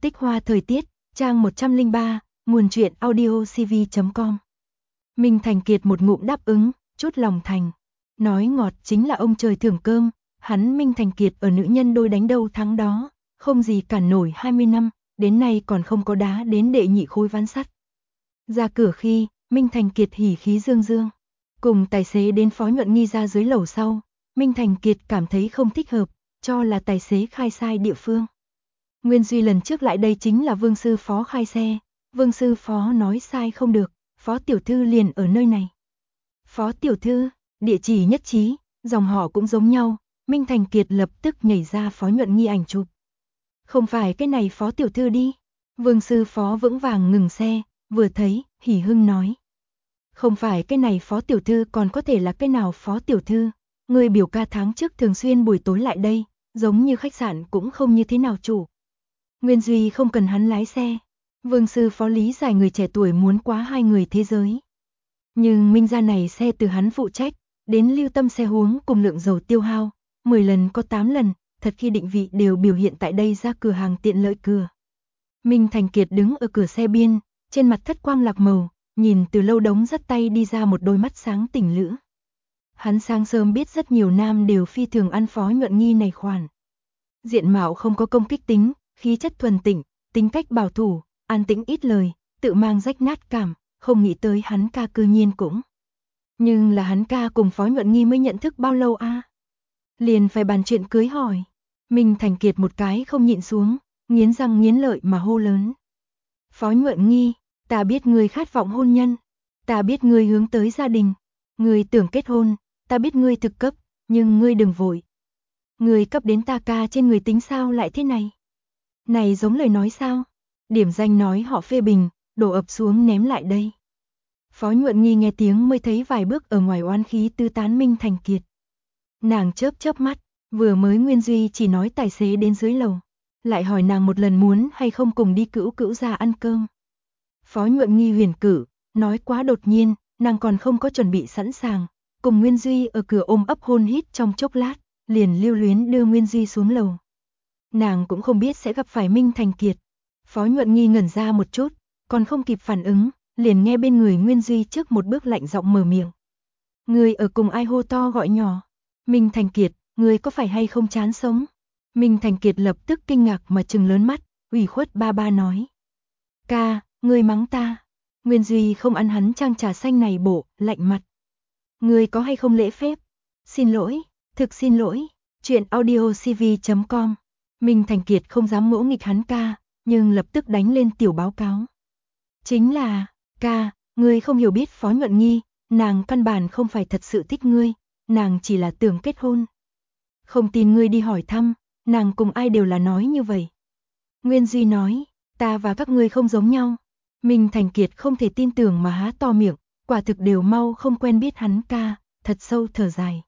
Tích hoa thời tiết, trang 103, nguồn truyện audio cv.com. Minh Thành Kiệt một ngụm đáp ứng, chút lòng thành. Nói ngọt chính là ông trời thưởng cơm, hắn Minh Thành Kiệt ở nữ nhân đôi đánh đâu thắng đó, không gì cản nổi 20 năm, đến nay còn không có đá đến đệ nhị khối ván sắt. Ra cửa khi, Minh Thành Kiệt hỉ khí dương dương. Cùng tài xế đến Phó Nhuận Nghi ra dưới lầu sau, Minh Thành Kiệt cảm thấy không thích hợp, cho là tài xế khai sai địa phương. Nguyên Duy lần trước lại đây chính là Vương Sư Phó khai xe, Vương Sư Phó nói sai không được, Phó Tiểu Thư liền ở nơi này. Phó Tiểu Thư, địa chỉ nhất trí, dòng họ cũng giống nhau, Minh Thành Kiệt lập tức nhảy ra Phó Nhuận Nghi ảnh chụp. Không phải cái này Phó Tiểu Thư đi. Vương Sư Phó vững vàng ngừng xe, vừa thấy, hỉ hưng nói. Không phải cái này Phó Tiểu Thư còn có thể là cái nào Phó Tiểu Thư, người biểu ca tháng trước thường xuyên buổi tối lại đây, giống như khách sạn cũng không như thế nào chủ. Nguyên Duy không cần hắn lái xe. Vương Sư Phó lý giải người trẻ tuổi muốn quá hai người thế giới. Nhưng Minh gia này xe từ hắn phụ trách, đến lưu tâm xe huống cùng lượng dầu tiêu hao, 10 lần có 8 lần, thật khi định vị đều biểu hiện tại đây ra cửa hàng tiện lợi cửa. Minh Thành Kiệt đứng ở cửa xe biên, trên mặt thất quang lạc màu, nhìn từ lâu đống dắt tay đi ra một đôi mắt sáng tỉnh lữ. Hắn sáng sớm biết rất nhiều nam đều phi thường ăn Phó Nhuận Nghi này khoản. Diện mạo không có công kích tính, khí chất thuần tịnh, tính cách bảo thủ, an tĩnh ít lời, tự mang rách nát cảm, không nghĩ tới hắn ca cư nhiên cũng. Nhưng là hắn ca cùng Phó Nhuận Nghi mới nhận thức bao lâu a? Liền phải bàn chuyện cưới hỏi. Minh Thành Kiệt một cái không nhịn xuống, nghiến răng nghiến lợi mà hô lớn. Phó Nhuận Nghi, ta biết ngươi khát vọng hôn nhân, ta biết ngươi hướng tới gia đình, ngươi tưởng kết hôn, ta biết ngươi thực cấp, nhưng ngươi đừng vội. Ngươi cấp đến ta ca trên người tính sao lại thế này? Này giống lời nói sao? Điểm danh nói họ phê bình, đổ ập xuống ném lại đây. Phó Nhuận Nghi nghe tiếng mới thấy vài bước ở ngoài oán khí tư tán Minh Thành Kiệt. Nàng chớp chớp mắt, vừa mới Nguyên Duy chỉ nói tài xế đến dưới lầu, lại hỏi nàng một lần muốn hay không cùng đi cữu cữu ra ăn cơm. Phó Nhuận Nghi huyền cử, nói quá đột nhiên, nàng còn không có chuẩn bị sẵn sàng, cùng Nguyên Duy ở cửa ôm ấp hôn hít trong chốc lát, liền lưu luyến đưa Nguyên Duy xuống lầu. Nàng cũng không biết sẽ gặp phải Minh Thành Kiệt. Phó Nhuận Nghi ngẩn ra một chút, còn không kịp phản ứng, liền nghe bên người Nguyên Duy trước một bước lạnh giọng mở miệng. Người ở cùng ai hô to gọi nhỏ? Minh Thành Kiệt, người có phải hay không chán sống? Minh Thành Kiệt lập tức kinh ngạc mà trừng lớn mắt, ủy khuất ba ba nói. Ca, người mắng ta. Nguyên Duy không ăn hắn chang trà xanh này bổ, lạnh mặt. Người có hay không lễ phép? Xin lỗi, thực xin lỗi. Chuyện audio cv.com. Minh Thành Kiệt không dám ngỗ nghịch hắn ca, nhưng lập tức đánh lên tiểu báo cáo. Chính là, ca, ngươi không hiểu biết Phó Nhuận Nghi, nàng căn bản không phải thật sự thích ngươi, nàng chỉ là tưởng kết hôn. Không tin ngươi đi hỏi thăm, nàng cùng ai đều là nói như vậy. Nguyên Duy nói, ta và các ngươi không giống nhau. Minh Thành Kiệt không thể tin tưởng mà há to miệng, quả thực đều mau không quen biết hắn ca, thật sâu thở dài.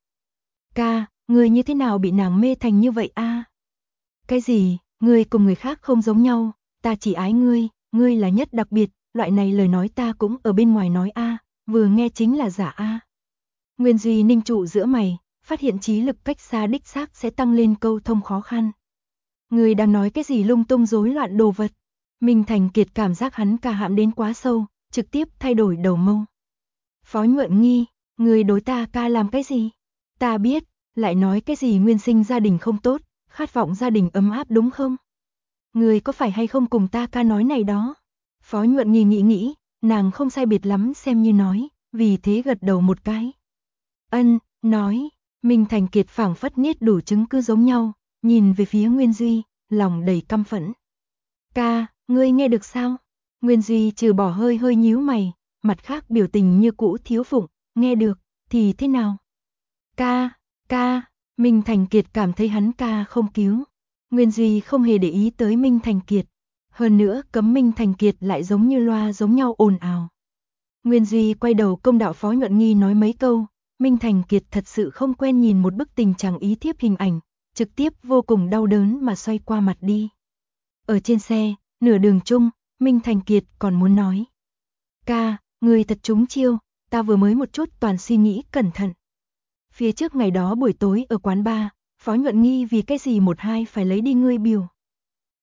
Ca, ngươi như thế nào bị nàng mê thành như vậy a? Cái gì, ngươi cùng người khác không giống nhau, ta chỉ ái ngươi, ngươi là nhất đặc biệt, loại này lời nói ta cũng ở bên ngoài nói a, vừa nghe chính là giả a. Nguyên Duy ninh trụ giữa mày, phát hiện trí lực cách xa đích xác sẽ tăng lên câu thông khó khăn. Ngươi đang nói cái gì lung tung rối loạn đồ vật? Minh Thành Kiệt cảm giác hắn ca hãm đến quá sâu, trực tiếp thay đổi đầu mâu. Phó Nhuận Nghi, ngươi đối ta ca làm cái gì? Ta biết, lại nói cái gì nguyên sinh gia đình không tốt, khát vọng gia đình ấm áp đúng không? Ngươi có phải hay không cùng ta ca nói này đó? Phó Nhuận Nghi nghĩ, nàng không sai biệt lắm xem như nói, vì thế gật đầu một cái. Ân, nói, Minh Thành Kiệt phảng phất niết đủ chứng cứ giống nhau, nhìn về phía Nguyên Duy, lòng đầy căm phẫn. Ca, ngươi nghe được sao? Nguyên Duy trừ bỏ hơi hơi nhíu mày, mặt khác biểu tình như cũ thiếu phụng, nghe được, thì thế nào? Ca, Minh Thành Kiệt cảm thấy hắn ca không cứu. Nguyên Duy không hề để ý tới Minh Thành Kiệt. Hơn nữa cấm Minh Thành Kiệt lại giống như loa giống nhau ồn ào. Nguyên Duy quay đầu công đạo Phó Nhuận Nghi nói mấy câu. Minh Thành Kiệt thật sự không quen nhìn một bức tình chẳng ý thiếp hình ảnh, trực tiếp vô cùng đau đớn mà xoay qua mặt đi. Ở trên xe, nửa đường chung, Minh Thành Kiệt còn muốn nói. Ca, người thật trúng chiêu, ta vừa mới một chút toàn suy nghĩ cẩn thận. Phía trước ngày đó buổi tối ở quán bar, Phó Nhuận Nghi vì cái gì một hai phải lấy đi ngươi biểu.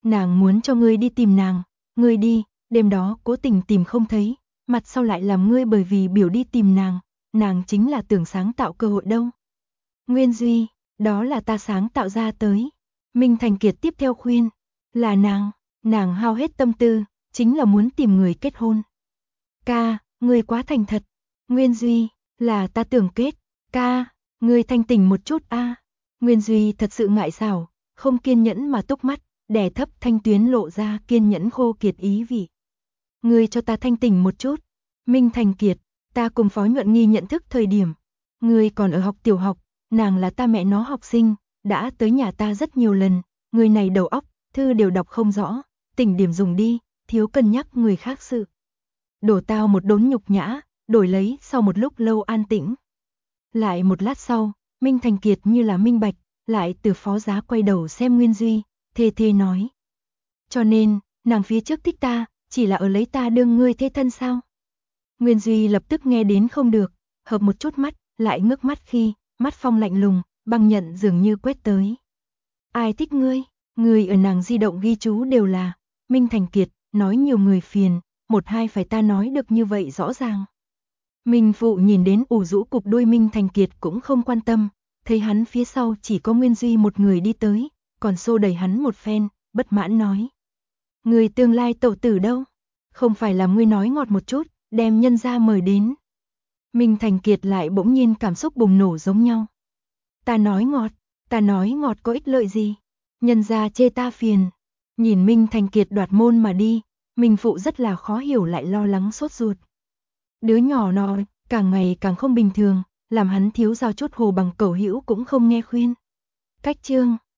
Nàng muốn cho ngươi đi tìm nàng, ngươi đi, đêm đó cố tình tìm không thấy, mặt sau lại làm ngươi bởi vì biểu đi tìm nàng chính là tưởng sáng tạo cơ hội đâu. Nguyên Duy, đó là ta sáng tạo ra tới. Minh Thành Kiệt tiếp theo khuyên, là nàng hao hết tâm tư, chính là muốn tìm người kết hôn. Ca, ngươi quá thành thật. Nguyên Duy, là ta tưởng kết. Ca, ngươi thanh tỉnh một chút a. Nguyên Duy thật sự ngại xảo, không kiên nhẫn mà túc mắt, đè thấp thanh tuyến lộ ra kiên nhẫn khô kiệt ý vị. Ngươi cho ta thanh tỉnh một chút. Minh Thành Kiệt, ta cùng Phó Nhuận Nghi nhận thức thời điểm, ngươi còn ở học tiểu học, nàng là ta mẹ nó học sinh, đã tới nhà ta rất nhiều lần, người này đầu óc, thư đều đọc không rõ, tỉnh điểm dùng đi, thiếu cân nhắc người khác sự. Đổ tao một đốn nhục nhã, đổi lấy sau một lúc lâu an tĩnh. Lại một lát sau, Minh Thành Kiệt như là minh bạch, lại từ phó giá quay đầu xem Nguyên Duy, thê thê nói. Cho nên, nàng phía trước thích ta, chỉ là ở lấy ta đương ngươi thế thân sao? Nguyên Duy lập tức nghe đến không được, hợp một chút mắt, lại ngước mắt khi, mắt phong lạnh lùng, băng nhận dường như quét tới. Ai thích ngươi? Người ở nàng di động ghi chú đều là, Minh Thành Kiệt, nói nhiều người phiền, một hai phải ta nói được như vậy rõ ràng. Minh Phụ nhìn đến ủ rũ cục đuôi Minh Thành Kiệt cũng không quan tâm, thấy hắn phía sau chỉ có Nguyên Duy một người đi tới, còn xô đẩy hắn một phen, bất mãn nói. Người tương lai tẩu tử đâu? Không phải là ngươi nói ngọt một chút, đem nhân ra mời đến. Minh Thành Kiệt lại bỗng nhiên cảm xúc bùng nổ giống nhau. Ta nói ngọt có ích lợi gì? Nhân ra chê ta phiền. Nhìn Minh Thành Kiệt đoạt môn mà đi, Minh Phụ rất là khó hiểu lại lo lắng sốt ruột. Đứa nhỏ nọ, càng ngày càng không bình thường, làm hắn thiếu giao chút hồ bằng cẩu hữu cũng không nghe khuyên. Cách chương